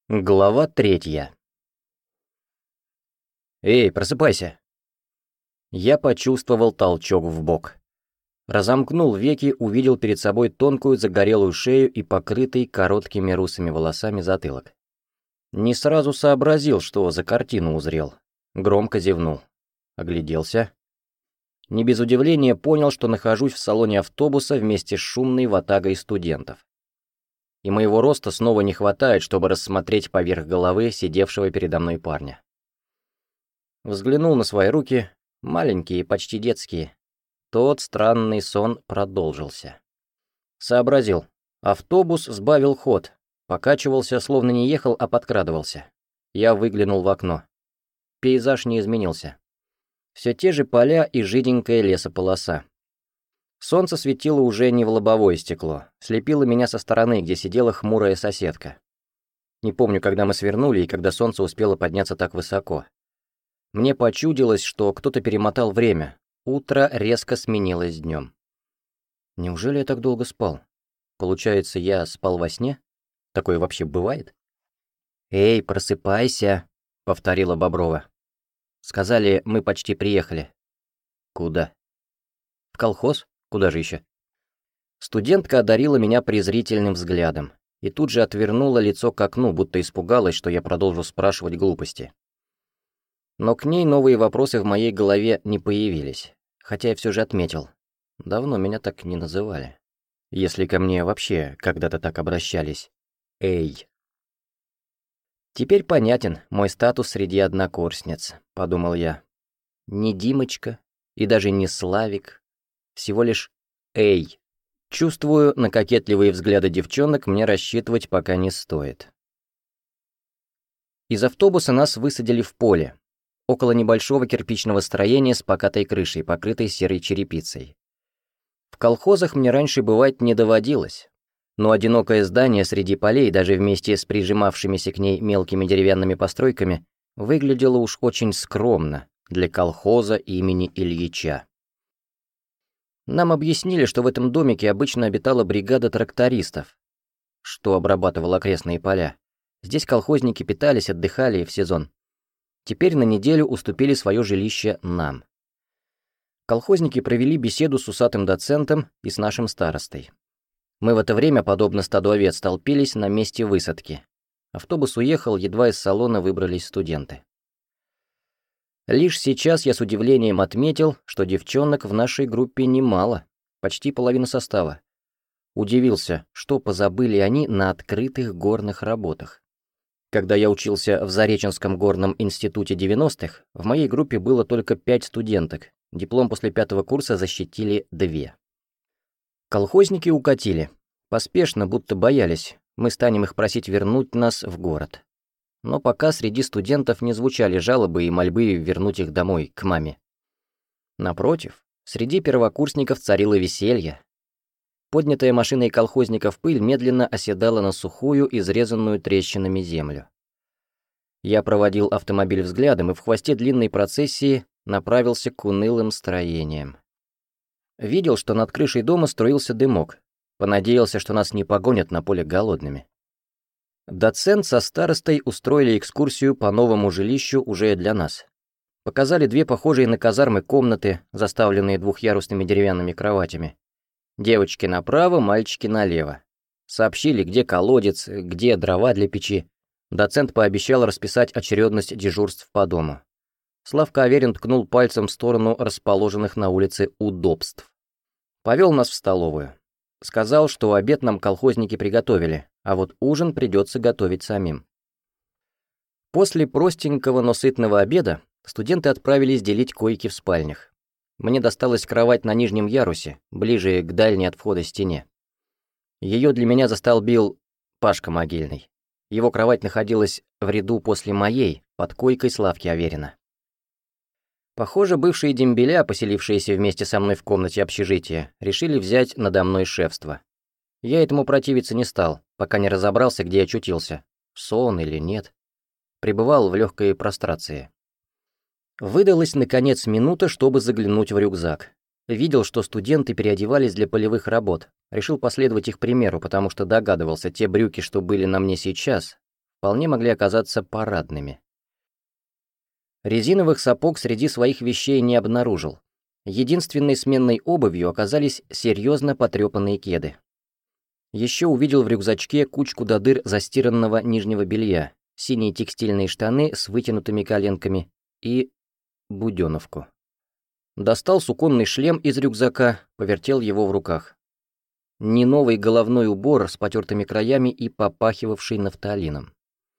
Глава 3. «Эй, просыпайся!» Я почувствовал толчок в бок. Разомкнул веки, увидел перед собой тонкую загорелую шею и покрытый короткими русыми волосами затылок. Не сразу сообразил, что за картину узрел. Громко зевнул. Огляделся. Не без удивления понял, что нахожусь в салоне автобуса вместе с шумной ватагой студентов. И моего роста снова не хватает, чтобы рассмотреть поверх головы сидевшего передо мной парня. Взглянул на свои руки, маленькие, почти детские. Тот странный сон продолжился. Сообразил. Автобус сбавил ход, покачивался, словно не ехал, а подкрадывался. Я выглянул в окно. Пейзаж не изменился. Все те же поля и жиденькая лесополоса. Солнце светило уже не в лобовое стекло, слепило меня со стороны, где сидела хмурая соседка. Не помню, когда мы свернули и когда солнце успело подняться так высоко. Мне почудилось, что кто-то перемотал время. Утро резко сменилось днем. Неужели я так долго спал? Получается, я спал во сне? Такое вообще бывает? «Эй, просыпайся», — повторила Боброва. Сказали, мы почти приехали. Куда? В колхоз? Куда же еще? Студентка одарила меня презрительным взглядом и тут же отвернула лицо к окну, будто испугалась, что я продолжу спрашивать глупости. Но к ней новые вопросы в моей голове не появились, хотя я все же отметил. Давно меня так не называли. Если ко мне вообще когда-то так обращались. «Эй». «Теперь понятен мой статус среди однокурсниц», — подумал я. Не Димочка и даже не Славик, всего лишь «Эй». Чувствую, на кокетливые взгляды девчонок мне рассчитывать пока не стоит. Из автобуса нас высадили в поле, около небольшого кирпичного строения с покатой крышей, покрытой серой черепицей. В колхозах мне раньше бывать не доводилось, но одинокое здание среди полей, даже вместе с прижимавшимися к ней мелкими деревянными постройками, выглядело уж очень скромно для колхоза имени Ильича. Нам объяснили, что в этом домике обычно обитала бригада трактористов, что обрабатывала окрестные поля. Здесь колхозники питались, отдыхали в сезон. Теперь на неделю уступили свое жилище нам. Колхозники провели беседу с усатым доцентом и с нашим старостой. Мы в это время, подобно стаду овец, столпились на месте высадки. Автобус уехал, едва из салона выбрались студенты. Лишь сейчас я с удивлением отметил, что девчонок в нашей группе немало, почти половина состава. Удивился, что позабыли они на открытых горных работах. Когда я учился в Зареченском горном институте 90-х, в моей группе было только 5 студенток, диплом после 5-го курса защитили 2. Колхозники укатили. Поспешно, будто боялись, мы станем их просить вернуть нас в город. Но пока среди студентов не звучали жалобы и мольбы вернуть их домой, к маме. Напротив, среди первокурсников царило веселье. Поднятая машиной колхозников пыль медленно оседала на сухую, изрезанную трещинами землю. Я проводил автомобиль взглядом и в хвосте длинной процессии направился к унылым строениям. Видел, что над крышей дома струился дымок. Понадеялся, что нас не погонят на поле голодными. Доцент со старостой устроили экскурсию по новому жилищу уже для нас. Показали 2 похожие на казармы комнаты, заставленные двухъярусными деревянными кроватями. Девочки направо, мальчики налево. Сообщили, где колодец, где дрова для печи. Доцент пообещал расписать очередность дежурств по дому. Славка Аверин ткнул пальцем в сторону расположенных на улице удобств. Повел нас в столовую. Сказал, что обед нам колхозники приготовили, а вот ужин придется готовить самим. После простенького, но сытного обеда студенты отправились делить койки в спальнях. Мне досталась кровать на нижнем ярусе, ближе к дальней от входа стене. Ее для меня застолбил Пашка Могильный. Его кровать находилась в ряду после моей, под койкой Славки Аверина. Похоже, бывшие дембеля, поселившиеся вместе со мной в комнате общежития, решили взять надо мной шефство. Я этому противиться не стал, пока не разобрался, где очутился, сон или нет. Пребывал в легкой прострации. Выдалась, наконец, минута, чтобы заглянуть в рюкзак. Видел, что студенты переодевались для полевых работ. Решил последовать их примеру, потому что догадывался, те брюки, что были на мне сейчас, вполне могли оказаться парадными. Резиновых сапог среди своих вещей не обнаружил. Единственной сменной обувью оказались серьезно потрепанные кеды. Еще увидел в рюкзачке кучку до дыр застиранного нижнего белья, синие текстильные штаны с вытянутыми коленками и буденовку. Достал суконный шлем из рюкзака, повертел его в руках. Не новый головной убор с потертыми краями и попахивавший нафталином.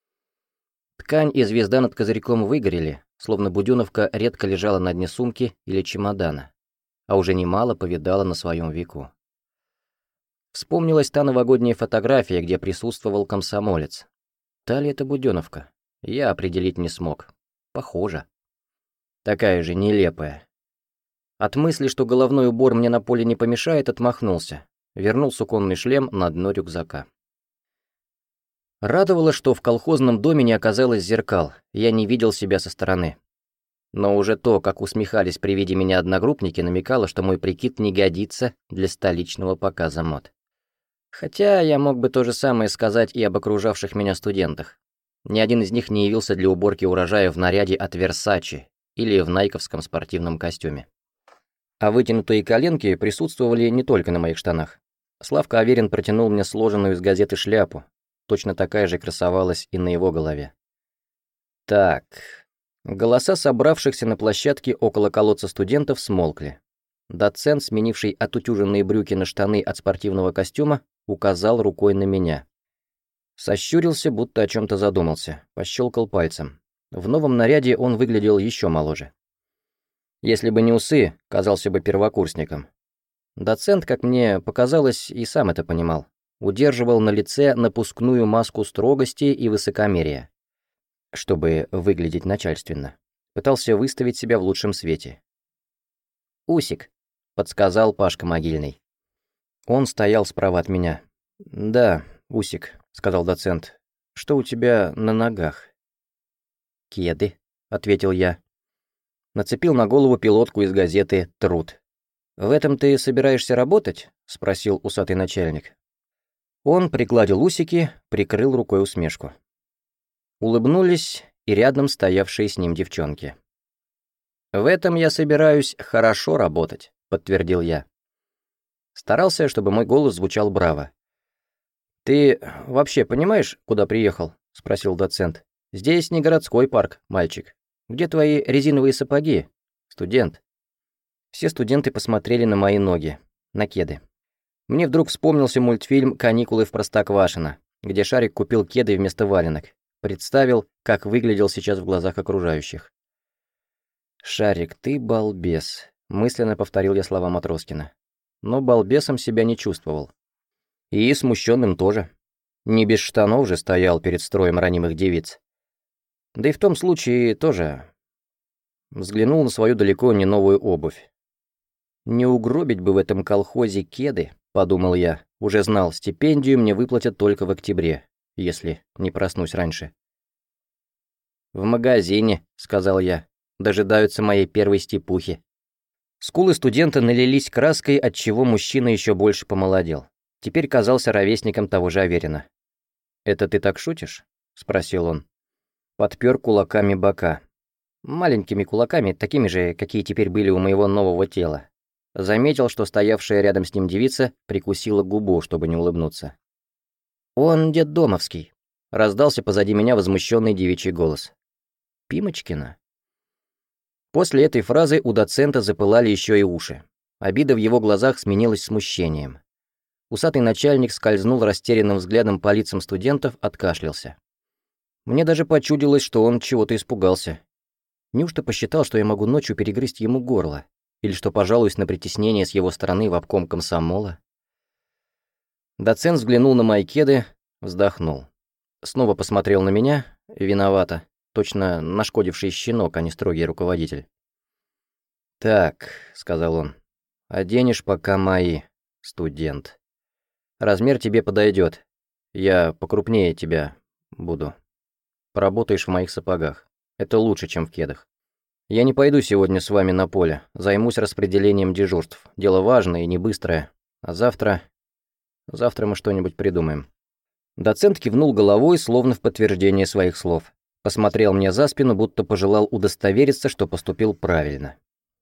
Ткань и звезда над козырьком выгорели, словно буденовка редко лежала на дне сумки или чемодана, а уже немало повидала на своем веку. Вспомнилась та новогодняя фотография, где присутствовал комсомолец. Та ли это буденовка? Я определить не смог. Похоже. Такая же нелепая. От мысли, что головной убор мне на поле не помешает, отмахнулся. Вернул суконный шлем на дно рюкзака. Радовало, что в колхозном доме не оказалось зеркал, я не видел себя со стороны. Но уже то, как усмехались при виде меня одногруппники, намекало, что мой прикид не годится для столичного показа мод. Хотя я мог бы то же самое сказать и об окружавших меня студентах. Ни один из них не явился для уборки урожая в наряде от Versace или в найковском спортивном костюме. А вытянутые коленки присутствовали не только на моих штанах. Славка Аверин протянул мне сложенную из газеты шляпу. Точно такая же красовалась и на его голове. Так, голоса собравшихся на площадке около колодца студентов смолкли. Доцент, сменивший отутюженные брюки на штаны от спортивного костюма, указал рукой на меня. Сощурился, будто о чем-то задумался, пощелкал пальцем. В новом наряде он выглядел еще моложе. Если бы не усы, казался бы первокурсником. Доцент, как мне показалось, и сам это понимал. Удерживал на лице напускную маску строгости и высокомерия, чтобы выглядеть начальственно. Пытался выставить себя в лучшем свете. «Усик», — подсказал Пашка Могильный. Он стоял справа от меня. «Да, Усик», — сказал доцент. «Что у тебя на ногах?» «Кеды», — ответил я. Нацепил на голову пилотку из газеты «Труд». «В этом ты собираешься работать?» — спросил усатый начальник. Он пригладил усики, прикрыл рукой усмешку. Улыбнулись и рядом стоявшие с ним девчонки. «В этом я собираюсь хорошо работать», — подтвердил я. Старался, чтобы мой голос звучал браво. «Ты вообще понимаешь, куда приехал?» — спросил доцент. «Здесь не городской парк, мальчик. Где твои резиновые сапоги, студент?» Все студенты посмотрели на мои ноги, на кеды. Мне вдруг вспомнился мультфильм «Каникулы в Простоквашино», где Шарик купил кеды вместо валенок. Представил, как выглядел сейчас в глазах окружающих. «Шарик, ты балбес», — мысленно повторил я слова Матроскина. Но балбесом себя не чувствовал. И смущенным тоже. Не без штанов же стоял перед строем ранимых девиц. Да и в том случае тоже. Взглянул на свою далеко не новую обувь. Не угробить бы в этом колхозе кеды, подумал я. Уже знал, стипендию мне выплатят только в октябре, если не проснусь раньше. «В магазине», — сказал я, — «дожидаются моей первой степухи». Скулы студента налились краской, отчего мужчина еще больше помолодел. Теперь казался ровесником того же Аверина. «Это ты так шутишь?» — спросил он. Подпер кулаками бока. Маленькими кулаками, такими же, какие теперь были у моего нового тела. Заметил, что стоявшая рядом с ним девица прикусила губу, чтобы не улыбнуться. «Он детдомовский», — раздался позади меня возмущенный девичий голос. «Пимочкина?» После этой фразы у доцента запылали еще и уши. Обида в его глазах сменилась смущением. Усатый начальник скользнул растерянным взглядом по лицам студентов, откашлялся. Мне даже почудилось, что он чего-то испугался. Неужто посчитал, что я могу ночью перегрызть ему горло? Или что пожалуюсь на притеснение с его стороны в обком комсомола? Доцент взглянул на мои кеды, вздохнул. Снова посмотрел на меня, виновато, точно нашкодивший щенок, а не строгий руководитель. «Так», — сказал он, — «оденешь пока мои, студент. Размер тебе подойдет. Я покрупнее тебя буду. Поработаешь в моих сапогах. Это лучше, чем в кедах. Я не пойду сегодня с вами на поле. Займусь распределением дежурств. Дело важное и не быстрое. А завтра мы что-нибудь придумаем». Доцент кивнул головой, словно в подтверждение своих слов. Посмотрел мне за спину, будто пожелал удостовериться, что поступил правильно.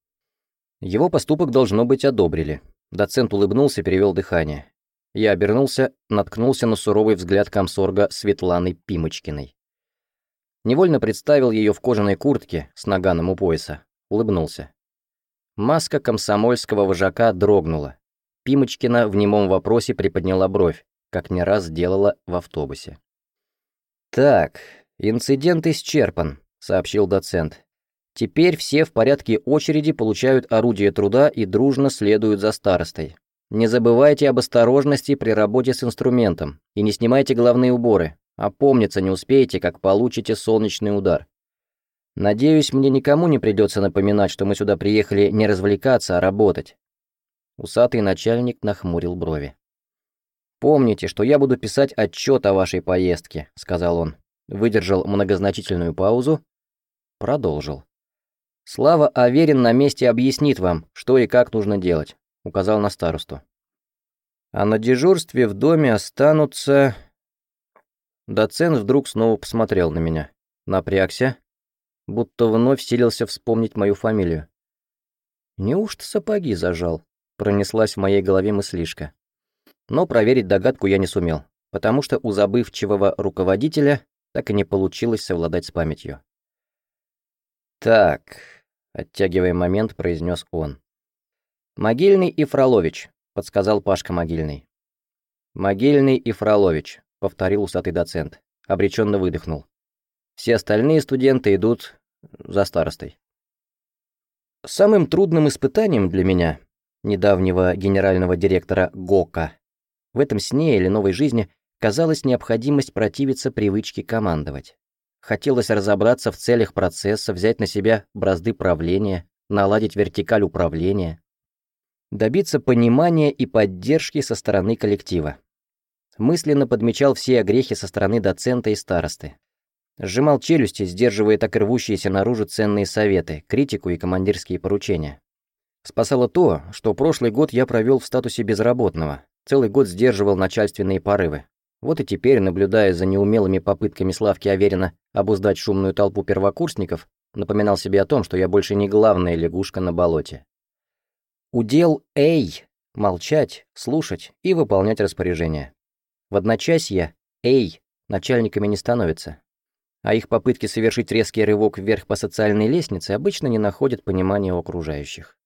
Его поступок, должно быть, одобрили. Доцент улыбнулся, перевел дыхание. Я обернулся, наткнулся на суровый взгляд комсорга Светланы Пимочкиной. Невольно представил ее в кожаной куртке с наганом у пояса. Улыбнулся. Маска комсомольского вожака дрогнула. Пимочкина в немом вопросе приподняла бровь, как не раз делала в автобусе. «Так, инцидент исчерпан», — сообщил доцент. «Теперь все в порядке очереди получают орудие труда и дружно следуют за старостой. Не забывайте об осторожности при работе с инструментом и не снимайте головные уборы. Опомниться не успеете, как получите солнечный удар. Надеюсь, мне никому не придется напоминать, что мы сюда приехали не развлекаться, а работать». Усатый начальник нахмурил брови. «Помните, что я буду писать отчет о вашей поездке», — сказал он. Выдержал многозначительную паузу. Продолжил. «Слава Аверин на месте объяснит вам, что и как нужно делать», — указал на старосту. «А на дежурстве в доме останутся...» Доцент вдруг снова посмотрел на меня. Напрягся, будто вновь силился вспомнить мою фамилию. «Неужто сапоги зажал?» — пронеслась в моей голове мыслишка. Но проверить догадку я не сумел, потому что у забывчивого руководителя так и не получилось совладать с памятью. «Так», — оттягивая момент, произнес он. «Могильный и Фролович», — подсказал Пашка Могильный. «Могильный и Фролович», — повторил усатый доцент. Обреченно выдохнул. «Все остальные студенты идут за старостой». Самым трудным испытанием для меня, недавнего генерального директора ГОКа, в этом сне или новой жизни казалась необходимость противиться привычке командовать. Хотелось разобраться в целях процесса, взять на себя бразды правления, наладить вертикаль управления, добиться понимания и поддержки со стороны коллектива. Мысленно подмечал все огрехи со стороны доцента и старосты. Сжимал челюсти, сдерживая так рвущиеся наружу ценные советы, критику и командирские поручения. Спасало то, что прошлый год я провел в статусе безработного, целый год сдерживал начальственные порывы. Вот и теперь, наблюдая за неумелыми попытками Славки Аверина обуздать шумную толпу первокурсников, напоминал себе о том, что я больше не главная лягушка на болоте. Удел «Эй» — молчать, слушать и выполнять распоряжения. В одночасье «Эй» начальниками не становятся, а их попытки совершить резкий рывок вверх по социальной лестнице обычно не находят понимания у окружающих.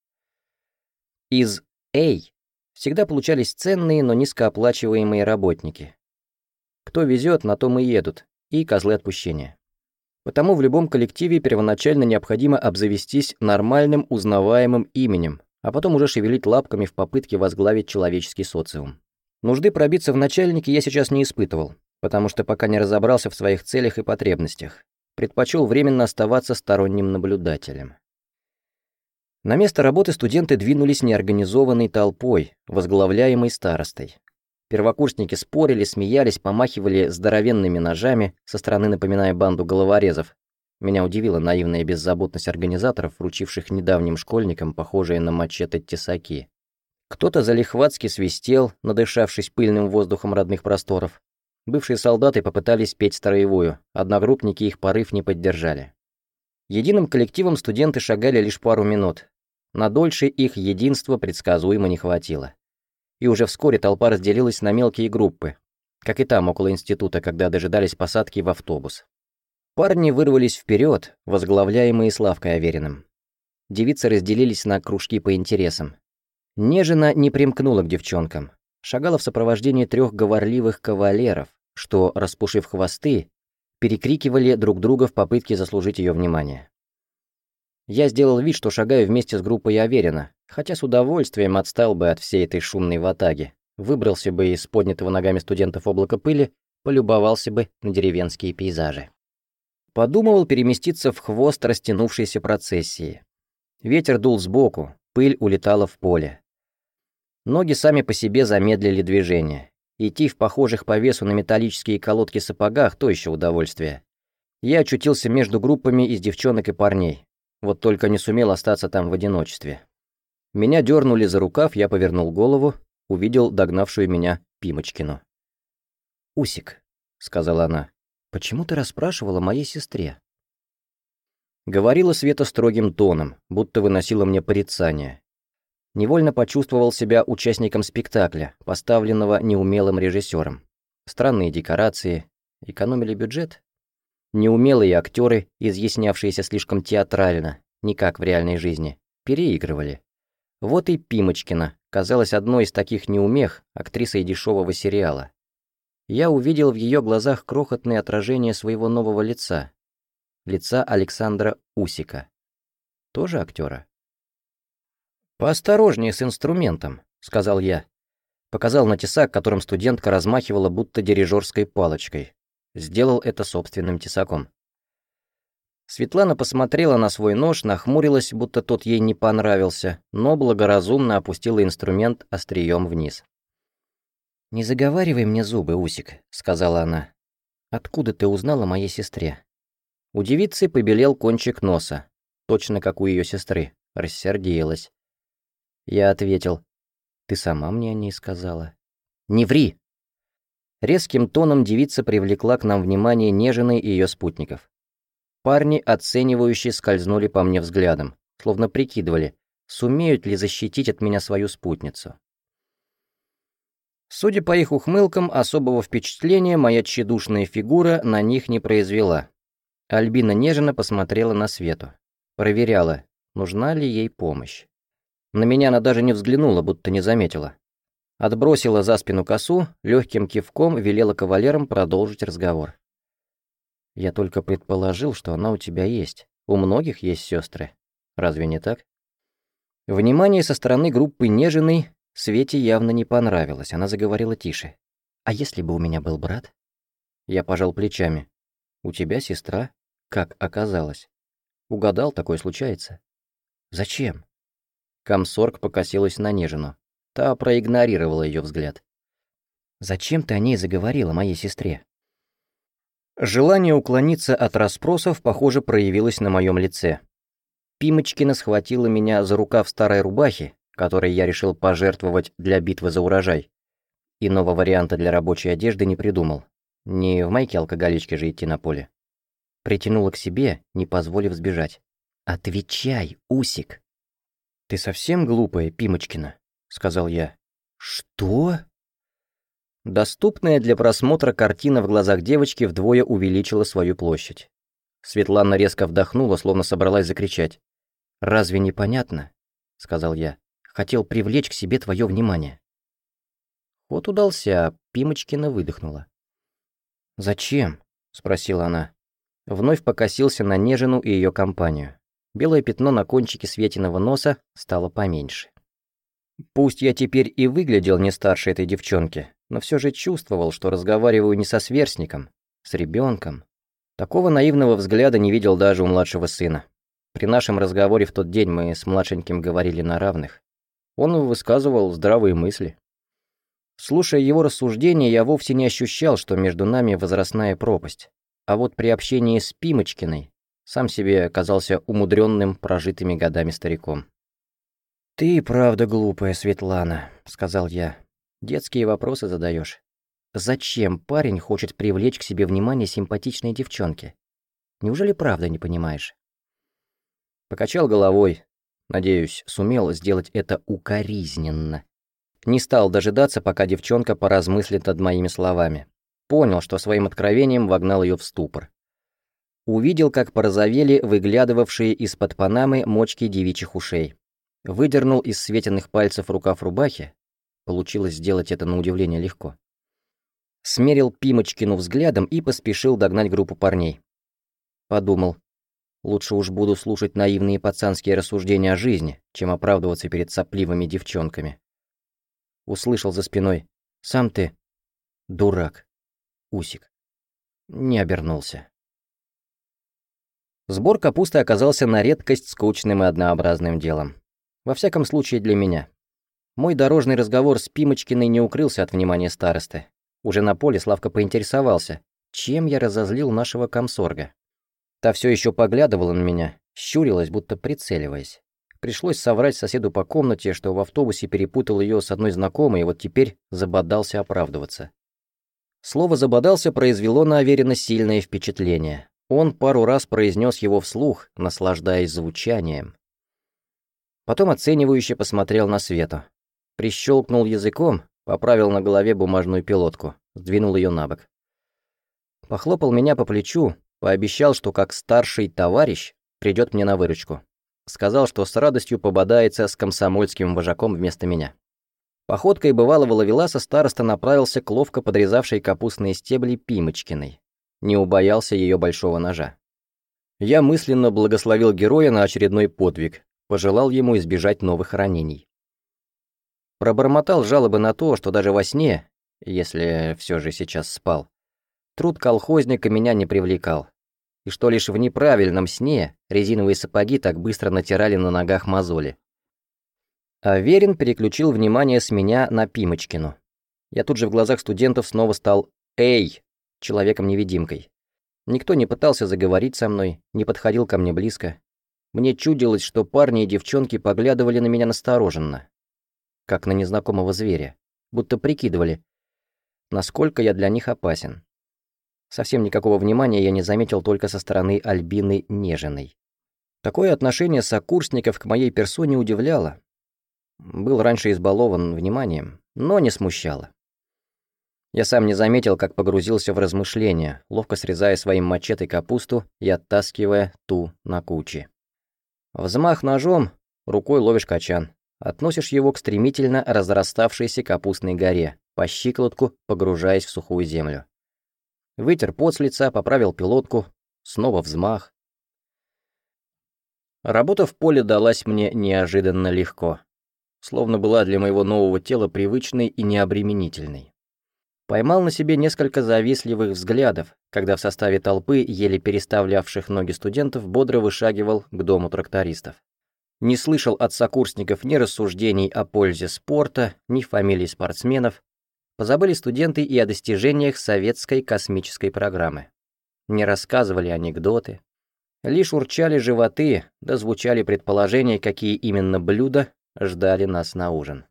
Из «Эй» всегда получались ценные, но низкооплачиваемые работники. Кто везет, на том и едут, и козлы отпущения. Потому в любом коллективе первоначально необходимо обзавестись нормальным узнаваемым именем, а потом уже шевелить лапками в попытке возглавить человеческий социум. Нужды пробиться в начальники я сейчас не испытывал, потому что пока не разобрался в своих целях и потребностях. Предпочел временно оставаться сторонним наблюдателем. На место работы студенты двинулись неорганизованной толпой, возглавляемой старостой. Первокурсники спорили, смеялись, помахивали здоровенными ножами, со стороны напоминая банду головорезов. Меня удивила наивная беззаботность организаторов, вручивших недавним школьникам похожие на мачете тесаки. Кто-то залихватски свистел, надышавшись пыльным воздухом родных просторов. Бывшие солдаты попытались петь строевую, одногруппники их порыв не поддержали. Единым коллективом студенты шагали лишь пару минут. На дольше их единства предсказуемо не хватило. И уже вскоре толпа разделилась на мелкие группы, как и там, около института, когда дожидались посадки в автобус. Парни вырвались вперед, возглавляемые Славкой Авериным. Девицы разделились на кружки по интересам. Нежина не примкнула к девчонкам, шагала в сопровождении 3 говорливых кавалеров, что, распушив хвосты, перекрикивали друг друга в попытке заслужить ее внимание. Я сделал вид, что шагаю вместе с группой Аверина, хотя с удовольствием отстал бы от всей этой шумной ватаги, выбрался бы из поднятого ногами студентов облака пыли, полюбовался бы на деревенские пейзажи. Подумывал переместиться в хвост растянувшейся процессии. Ветер дул сбоку, пыль улетала в поле. Ноги сами по себе замедлили движение. Идти в похожих по весу на металлические колодки сапогах — то еще удовольствие. Я очутился между группами из девчонок и парней. Вот только не сумел остаться там в одиночестве. Меня дернули за рукав, я повернул голову, увидел догнавшую меня Пимочкину. «Усик, сказала она. «Почему ты расспрашивала о моей сестре?» Говорила Света строгим тоном, будто выносила мне порицание. Невольно почувствовал себя участником спектакля, поставленного неумелым режиссером. Странные декорации, экономили бюджет. Неумелые актеры, изъяснявшиеся слишком театрально, не как в реальной жизни, переигрывали. Вот и Пимочкина казалась одной из таких неумех, актрисой дешевого сериала. Я увидел в ее глазах крохотное отражение своего нового лица. Лица Александра Усика. Тоже актера? «Поосторожнее с инструментом», — сказал я. Показал на тесак, которым студентка размахивала будто дирижерской палочкой. Сделал это собственным тесаком. Светлана посмотрела на свой нож, нахмурилась, будто тот ей не понравился, но благоразумно опустила инструмент острием вниз. «Не заговаривай мне зубы, Усик», — сказала она. «Откуда ты узнала о моей сестре?» У девицы побелел кончик носа, точно как у ее сестры, рассердилась. Я ответил: «Ты сама мне о ней сказала». «Не ври!» Резким тоном девица привлекла к нам внимание Нежиной и ее спутников. Парни, оценивающие, скользнули по мне взглядом, словно прикидывали, сумеют ли защитить от меня свою спутницу. Судя по их ухмылкам, особого впечатления моя тщедушная фигура на них не произвела. Альбина Нежина посмотрела на Свету. Проверяла, нужна ли ей помощь. На меня она даже не взглянула, будто не заметила. Отбросила за спину косу, легким кивком велела кавалерам продолжить разговор. «Я только предположил, что она у тебя есть. У многих есть сестры. Разве не так?» Внимание со стороны группы Нежиной Свете явно не понравилось. Она заговорила тише. «А если бы у меня был брат?» Я пожал плечами. «У тебя сестра? Как оказалось?» «Угадал, такое случается». «Зачем?» Комсорг покосилась на Нежину. Та проигнорировала ее взгляд. «Зачем ты о ней заговорила, моей сестре?» Желание уклониться от расспросов, похоже, проявилось на моем лице. Пимочкина схватила меня за рукав старой рубахи, которой я решил пожертвовать для битвы за урожай. Иного варианта для рабочей одежды не придумал. Не в майке алкоголички же идти на поле. Притянула к себе, не позволив сбежать. «Отвечай, Усик!» «Ты совсем глупая, Пимочкина», — сказал я. «Что?» Доступная для просмотра картина в глазах девочки вдвое увеличила свою площадь. Светлана резко вдохнула, словно собралась закричать. «Разве не понятно?» — сказал я. «Хотел привлечь к себе твое внимание». Ход удался, Пимочкина выдохнула. «Зачем?» — спросила она. Вновь покосился на Нежину и ее компанию. Белое пятно на кончике Светиного носа стало поменьше. Пусть я теперь и выглядел не старше этой девчонки, но все же чувствовал, что разговариваю не со сверстником, с ребенком. Такого наивного взгляда не видел даже у младшего сына. При нашем разговоре в тот день мы с младшеньким говорили на равных. Он высказывал здравые мысли. Слушая его рассуждения, я вовсе не ощущал, что между нами возрастная пропасть. А вот при общении с Пимочкиной сам себе казался умудренным прожитыми годами стариком. «Ты правда глупая, Светлана», — сказал я. «Детские вопросы задаешь. Зачем парень хочет привлечь к себе внимание симпатичной девчонки? Неужели правда не понимаешь?» Покачал головой. Надеюсь, сумел сделать это укоризненно. Не стал дожидаться, пока девчонка поразмыслит над моими словами. Понял, что своим откровением вогнал ее в ступор. Увидел, как порозовели выглядывавшие из-под панамы мочки девичьих ушей. Выдернул из Светиных пальцев рукав рубахи. Получилось сделать это на удивление легко. Смерил Пимочкину взглядом и поспешил догнать группу парней. Подумал, лучше уж буду слушать наивные пацанские рассуждения о жизни, чем оправдываться перед сопливыми девчонками. Услышал за спиной: «Сам ты дурак, Усик». Не обернулся. Сбор капусты оказался на редкость скучным и однообразным делом. Во всяком случае для меня. Мой дорожный разговор с Пимочкиной не укрылся от внимания старосты. Уже на поле Славка поинтересовался, чем я разозлил нашего комсорга. Та все еще поглядывала на меня, щурилась, будто прицеливаясь. Пришлось соврать соседу по комнате, что в автобусе перепутал ее с одной знакомой, и вот теперь забодался оправдываться. Слово «забодался» произвело на Аверина сильное впечатление. Он пару раз произнес его вслух, наслаждаясь звучанием. Потом оценивающе посмотрел на Свету. Прищелкнул языком, поправил на голове бумажную пилотку, сдвинул ее на бок. Похлопал меня по плечу, пообещал, что как старший товарищ придет мне на выручку. Сказал, что с радостью пободается с комсомольским вожаком вместо меня. Походкой бывалого ловеласа староста направился к ловко подрезавшей капустные стебли Пимочкиной. Не убоялся ее большого ножа. Я мысленно благословил героя на очередной подвиг, пожелал ему избежать новых ранений. Пробормотал жалобы на то, что даже во сне, если все же сейчас спал, труд колхозника меня не привлекал, и что лишь в неправильном сне резиновые сапоги так быстро натирали на ногах мозоли. Аверин переключил внимание с меня на Пимочкину. Я тут же в глазах студентов снова стал «Эй!» человеком-невидимкой. Никто не пытался заговорить со мной, не подходил ко мне близко. Мне чудилось, что парни и девчонки поглядывали на меня настороженно, как на незнакомого зверя, будто прикидывали, насколько я для них опасен. Совсем никакого внимания я не заметил только со стороны Альбины Нежиной. Такое отношение сокурсников к моей персоне удивляло. Был раньше избалован вниманием, но не смущало. Я сам не заметил, как погрузился в размышления, ловко срезая своим мачете капусту и оттаскивая ту на кучи. Взмах ножом, рукой ловишь качан, относишь его к стремительно разраставшейся капустной горе, по щиколотку погружаясь в сухую землю. Вытер пот с лица, поправил пилотку, снова взмах. Работа в поле далась мне неожиданно легко. Словно была для моего нового тела привычной и необременительной. Поймал на себе несколько завистливых взглядов, когда в составе толпы, еле переставлявших ноги студентов, бодро вышагивал к дому трактористов. Не слышал от сокурсников ни рассуждений о пользе спорта, ни фамилий спортсменов. Позабыли студенты и о достижениях советской космической программы. Не рассказывали анекдоты. Лишь урчали животы, да звучали предположения, какие именно блюда ждали нас на ужин.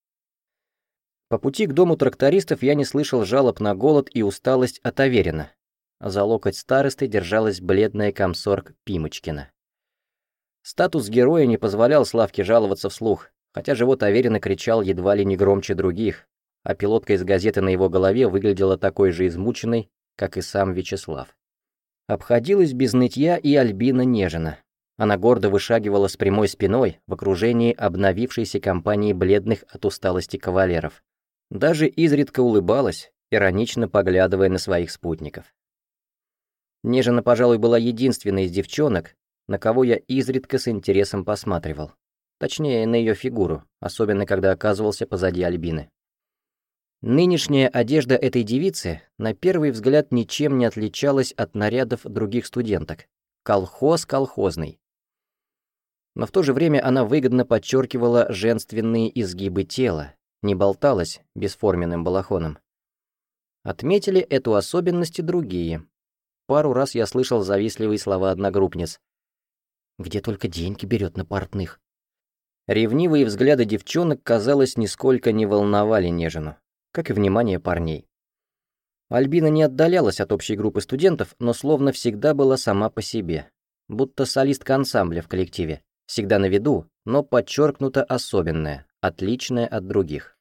По пути к дому трактористов я не слышал жалоб на голод и усталость от Аверина. За локоть старосты держалась бледная комсорг Пимочкина. Статус героя не позволял Славке жаловаться вслух, хотя живот Аверина кричал едва ли не громче других, а пилотка из газеты на его голове выглядела такой же измученной, как и сам Вячеслав. Обходилась без нытья и Альбина Нежина. Она гордо вышагивала с прямой спиной в окружении обновившейся компании бледных от усталости кавалеров. Даже изредка улыбалась, иронично поглядывая на своих спутников. Нежина, пожалуй, была единственной из девчонок, на кого я изредка с интересом посматривал. Точнее, на ее фигуру, особенно когда оказывался позади Альбины. Нынешняя одежда этой девицы на первый взгляд ничем не отличалась от нарядов других студенток. Колхоз колхозный. Но в то же время она выгодно подчеркивала женственные изгибы тела, не болталась бесформенным балахоном. Отметили эту особенность и другие. Пару раз я слышал завистливые слова одногруппниц. «Где только деньги берет на портных». Ревнивые взгляды девчонок, казалось, нисколько не волновали Нежину, как и внимание парней. Альбина не отдалялась от общей группы студентов, но словно всегда была сама по себе, будто солистка ансамбля в коллективе, всегда на виду, но подчеркнуто особенная, отличная от других.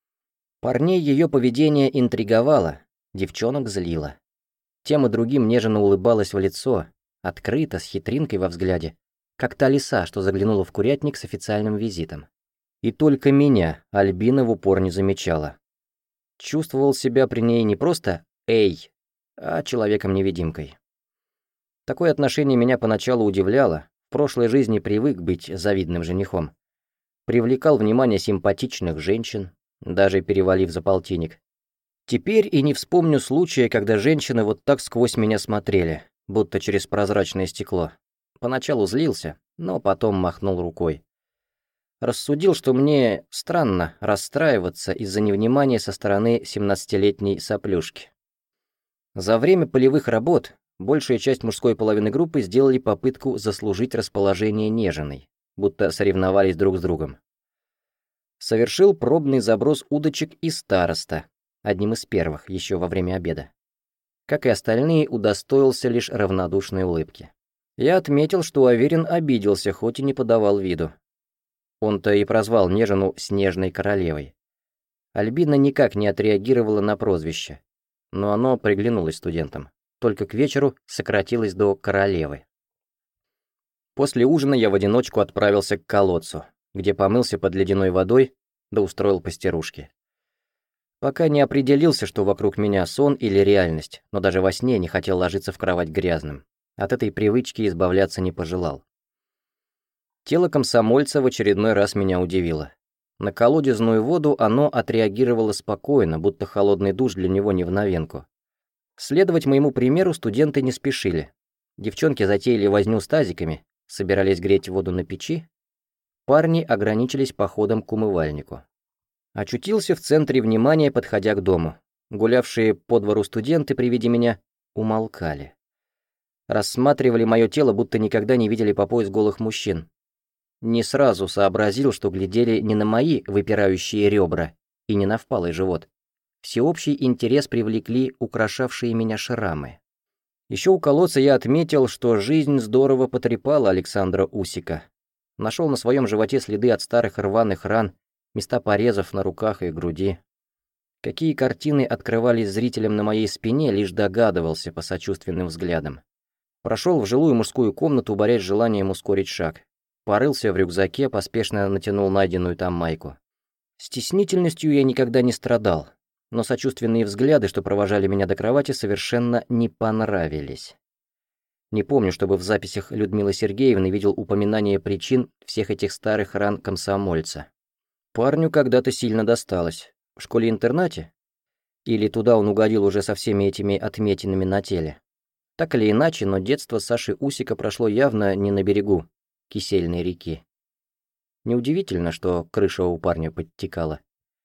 Парней ее поведение интриговало, девчонок злило. Тем и другим Нежина улыбалась в лицо, открыто, с хитринкой во взгляде, как та лиса, что заглянула в курятник с официальным визитом. И только меня Альбина в упор не замечала. Чувствовал себя при ней не просто «эй», а человеком-невидимкой. Такое отношение меня поначалу удивляло, в прошлой жизни привык быть завидным женихом. Привлекал внимание симпатичных женщин, даже перевалив за полтинник. Теперь и не вспомню случая, когда женщины вот так сквозь меня смотрели, будто через прозрачное стекло. Поначалу злился, но потом махнул рукой. Рассудил, что мне странно расстраиваться из-за невнимания со стороны 17-летней соплюшки. За время полевых работ большая часть мужской половины группы сделали попытку заслужить расположение Нежиной, будто соревновались друг с другом. Совершил пробный заброс удочек и староста, одним из первых, еще во время обеда. Как и остальные, удостоился лишь равнодушной улыбки. Я отметил, что Аверин обиделся, хоть и не подавал виду. Он-то и прозвал Нежину «Снежной королевой». Альбина никак не отреагировала на прозвище, но оно приглянулось студентам. Только к вечеру сократилось до королевы. После ужина я в одиночку отправился к колодцу, где помылся под ледяной водой, да устроил постирушки. Пока не определился, что вокруг меня сон или реальность, но даже во сне не хотел ложиться в кровать грязным. От этой привычки избавляться не пожелал. Тело комсомольца в очередной раз меня удивило. На колодезную воду оно отреагировало спокойно, будто холодный душ для него не в новинку. Следовать моему примеру студенты не спешили. Девчонки затеяли возню с тазиками, собирались греть воду на печи. Парни ограничились походом к умывальнику. Очутился в центре внимания, подходя к дому. Гулявшие по двору студенты при виде меня умолкали. Рассматривали мое тело, будто никогда не видели по пояс голых мужчин. Не сразу сообразил, что глядели не на мои выпирающие ребра и не на впалый живот. Всеобщий интерес привлекли украшавшие меня шрамы. Еще у колодца я отметил, что жизнь здорово потрепала Александра Усика. Нашел на своем животе следы от старых рваных ран, места порезов на руках и груди. Какие картины открывались зрителям на моей спине, лишь догадывался по сочувственным взглядам. Прошел в жилую мужскую комнату, борясь с желанием ускорить шаг. Порылся в рюкзаке, поспешно натянул найденную там майку. Стеснительностью я никогда не страдал, но сочувственные взгляды, что провожали меня до кровати, совершенно не понравились. Не помню, чтобы в записях Людмилы Сергеевны видел упоминание причин всех этих старых ран комсомольца. Парню когда-то сильно досталось. В школе-интернате? Или туда он угодил уже со всеми этими отметинами на теле? Так или иначе, но детство Саши Усика прошло явно не на берегу Кисельной реки. Неудивительно, что крыша у парня подтекала.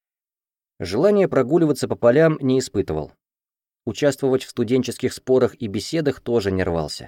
Желания прогуливаться по полям не испытывал. Участвовать в студенческих спорах и беседах тоже не рвался.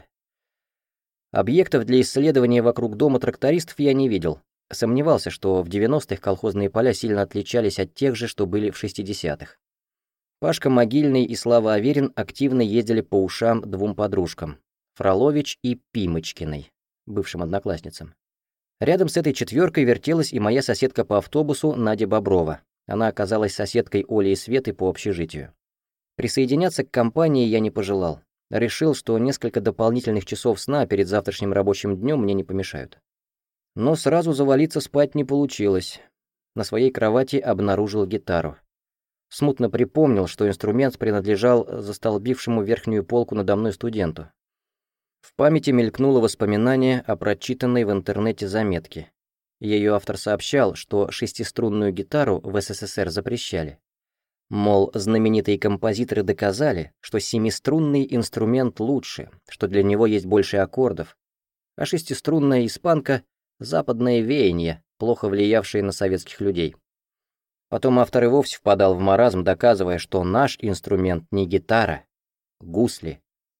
Объектов для исследования вокруг дома трактористов я не видел. Сомневался, что в 90-х колхозные поля сильно отличались от тех же, что были в 60-х. Пашка Могильный и Слава Аверин активно ездили по ушам двум подружкам — Фролович и Пимочкиной, бывшим одноклассницам. Рядом с этой четверкой вертелась и моя соседка по автобусу Надя Боброва. Она оказалась соседкой Оли и Светы по общежитию. Присоединяться к компании я не пожелал. Решил, что несколько дополнительных часов сна перед завтрашним рабочим днем мне не помешают. Но сразу завалиться спать не получилось. На своей кровати обнаружил гитару. Смутно припомнил, что инструмент принадлежал застолбившему верхнюю полку надо мной студенту. В памяти мелькнуло воспоминание о прочитанной в интернете заметке. Ее автор сообщал, что шестиструнную гитару в СССР запрещали. Мол, знаменитые композиторы доказали, что семиструнный инструмент лучше, что для него есть больше аккордов, а шестиструнная испанка — западное веяние, плохо влиявшее на советских людей. Потом автор и вовсе впадал в маразм, доказывая, что наш инструмент не гитара, гусли.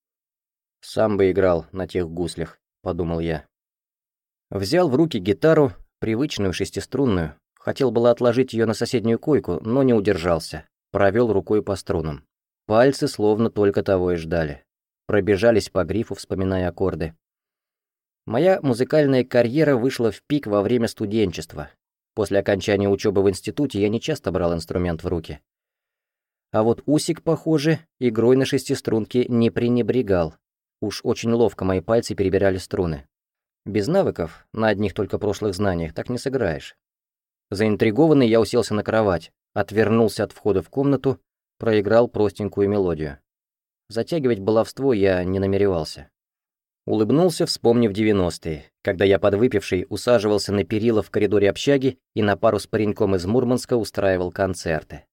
«Сам бы играл на тех гуслях», — подумал я. Взял в руки гитару, привычную шестиструнную, хотел было отложить ее на соседнюю койку, но не удержался, провел рукой по струнам. Пальцы словно только того и ждали. Пробежались по грифу, вспоминая аккорды. Моя музыкальная карьера вышла в пик во время студенчества. После окончания учебы в институте я не часто брал инструмент в руки. А вот Усик, похоже, игрой на шестиструнке не пренебрегал. Уж очень ловко мои пальцы перебирали струны. Без навыков, на одних только прошлых знаниях, так не сыграешь. Заинтригованный я уселся на кровать, отвернулся от входа в комнату, проиграл простенькую мелодию. Затягивать баловство я не намеревался. Улыбнулся, вспомнив 90-е, когда я подвыпивший усаживался на перила в коридоре общаги и на пару с пареньком из Мурманска устраивал концерты.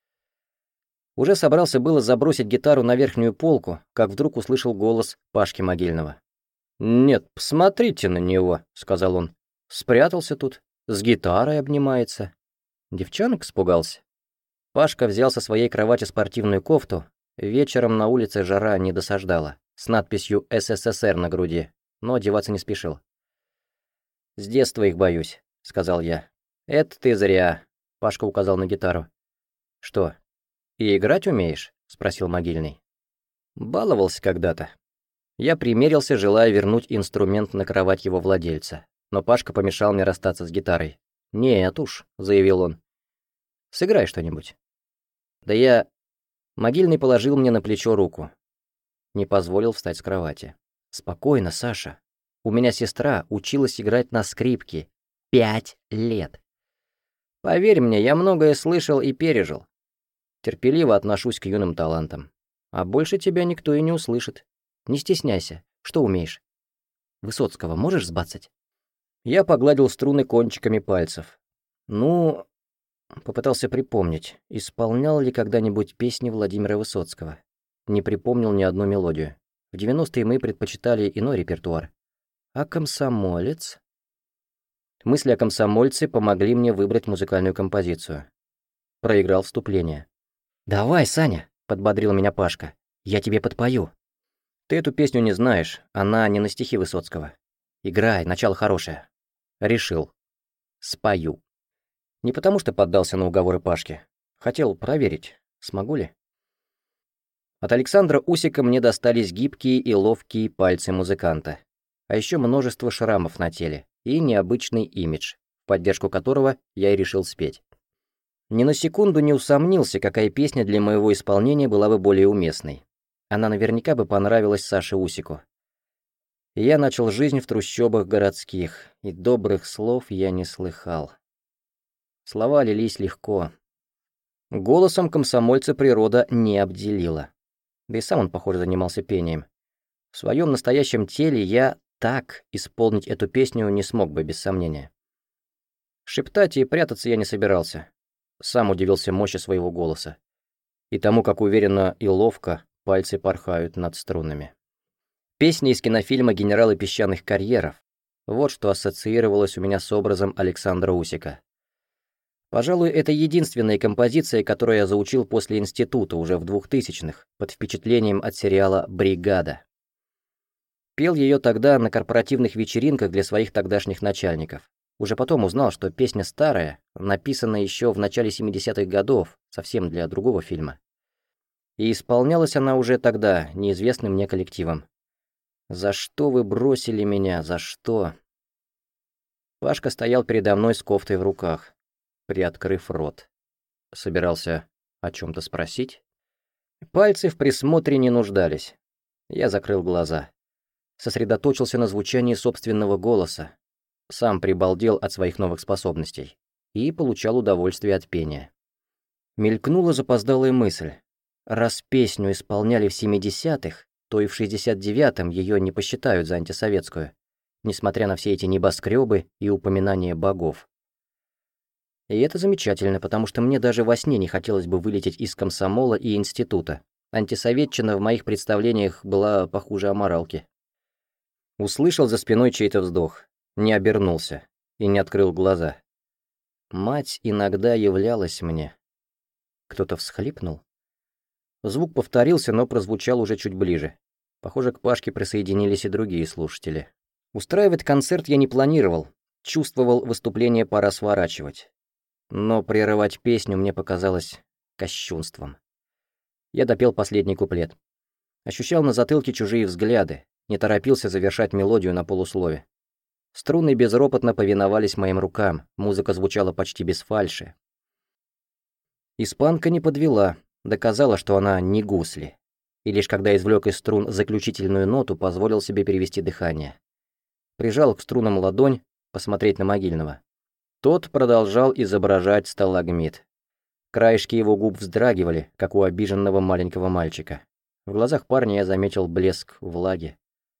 Уже собрался было забросить гитару на верхнюю полку, как вдруг услышал голос Пашки Могильного. «Нет, посмотрите на него», — сказал он. «Спрятался тут, с гитарой обнимается». Девчонок испугался. Пашка взял со своей кровати спортивную кофту. Вечером на улице жара не досаждала, с надписью «СССР» на груди, но одеваться не спешил. «С детства их боюсь», — сказал я. «Это ты зря», — Пашка указал на гитару. «Что?» «И играть умеешь?» — спросил Могильный. «Баловался когда-то». Я примерился, желая вернуть инструмент на кровать его владельца, но Пашка помешал мне расстаться с гитарой. «Нет уж», — заявил он. «Сыграй что-нибудь». «Да я...» Могильный положил мне на плечо руку. Не позволил встать с кровати. «Спокойно, Саша. У меня сестра училась играть на скрипке 5 лет. Поверь мне, я многое слышал и пережил. Терпеливо отношусь к юным талантам. А больше тебя никто и не услышит. Не стесняйся. Что умеешь? Высоцкого можешь сбацать?» Я погладил струны кончиками пальцев. Ну, попытался припомнить, исполнял ли когда-нибудь песни Владимира Высоцкого. Не припомнил ни одну мелодию. В 90-е мы предпочитали иной репертуар. А комсомолец? Мысли о комсомольце помогли мне выбрать музыкальную композицию. Проиграл вступление. «Давай, Саня!» — подбодрил меня Пашка. «Я тебе подпою». «Ты эту песню не знаешь, она не на стихи Высоцкого. Играй, начало хорошее». Решил. Спою. Не потому что поддался на уговоры Пашки. Хотел проверить, смогу ли. От Александра Усика мне достались гибкие и ловкие пальцы музыканта, а еще множество шрамов на теле и необычный имидж, в поддержку которого я и решил спеть. Ни на секунду не усомнился, какая песня для моего исполнения была бы более уместной. Она наверняка бы понравилась Саше Усику. Я начал жизнь в трущобах городских, и добрых слов я не слыхал. Слова лились легко. Голосом комсомольца природа не обделила. Да и сам он, похоже, занимался пением. В своем настоящем теле я так исполнить эту песню не смог бы, без сомнения. Шептать и прятаться я не собирался. Сам удивился мощи своего голоса. И тому, как уверенно и ловко пальцы порхают над струнами. Песня из кинофильма «Генералы песчаных карьеров». Вот что ассоциировалось у меня с образом Александра Усика. Пожалуй, это единственная композиция, которую я заучил после института уже в 2000-х, под впечатлением от сериала «Бригада». Пел ее тогда на корпоративных вечеринках для своих тогдашних начальников. Уже потом узнал, что песня старая, написана еще в начале 70-х годов, совсем для другого фильма. И исполнялась она уже тогда, неизвестным мне коллективом. «За что вы бросили меня? За что?» Пашка стоял передо мной с кофтой в руках, приоткрыв рот. Собирался о чем-то спросить. Пальцы в присмотре не нуждались. Я закрыл глаза. Сосредоточился на звучании собственного голоса. Сам прибалдел от своих новых способностей. И получал удовольствие от пения. Мелькнула запоздалая мысль. Раз песню исполняли в 70-х, то и в 69-м ее не посчитают за антисоветскую, несмотря на все эти небоскребы и упоминания богов. И это замечательно, потому что мне даже во сне не хотелось бы вылететь из комсомола и института. Антисоветчина в моих представлениях была похуже аморалки. Услышал за спиной чей-то вздох, не обернулся и не открыл глаза. Мать иногда являлась мне. Кто-то всхлипнул. Звук повторился, но прозвучал уже чуть ближе. Похоже, к Пашке присоединились и другие слушатели. Устраивать концерт я не планировал. Чувствовал, выступление пора сворачивать. Но прерывать песню мне показалось кощунством. Я допел последний куплет. Ощущал на затылке чужие взгляды, не торопился завершать мелодию на полуслове. Струны безропотно повиновались моим рукам, музыка звучала почти без фальши. Испанка не подвела, доказала, что она не гусли. И лишь когда извлек из струн заключительную ноту, позволил себе перевести дыхание. Прижал к струнам ладонь, посмотреть на Могильного. Тот продолжал изображать сталагмит. Краешки его губ вздрагивали, как у обиженного маленького мальчика. В глазах парня я заметил блеск влаги.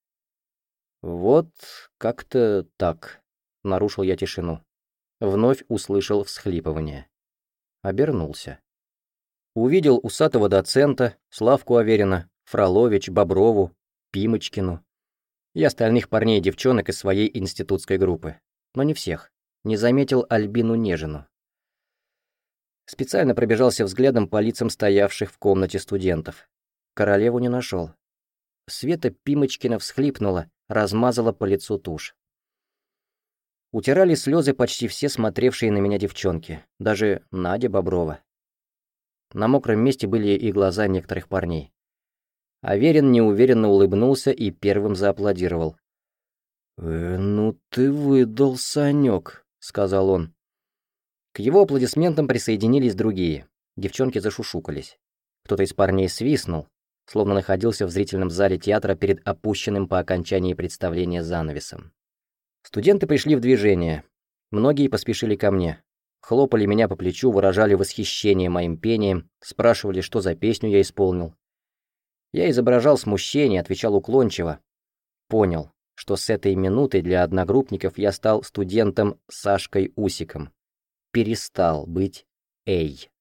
«Вот как-то так», — нарушил я тишину. Вновь услышал всхлипывание. Обернулся. Увидел усатого доцента, Славку Аверина, Фролович, Боброву, Пимочкину и остальных парней и девчонок из своей институтской группы. Но не всех. Не заметил Альбину Нежину. Специально пробежался взглядом по лицам стоявших в комнате студентов. Королеву не нашел. Света Пимочкина всхлипнула, размазала по лицу тушь. Утирали слезы почти все смотревшие на меня девчонки, даже Надя Боброва. На мокром месте были и глаза некоторых парней. Аверин неуверенно улыбнулся и первым зааплодировал. «Ну ты выдал, Санек», — сказал он. К его аплодисментам присоединились другие. Девчонки зашушукались. Кто-то из парней свистнул, словно находился в зрительном зале театра перед опущенным по окончании представления занавесом. Студенты пришли в движение. Многие поспешили ко мне. Хлопали меня по плечу, выражали восхищение моим пением, спрашивали, что за песню я исполнил. Я изображал смущение, отвечал уклончиво. Понял, что с этой минуты для одногруппников я стал студентом Сашкой Усиком. Перестал быть Эй.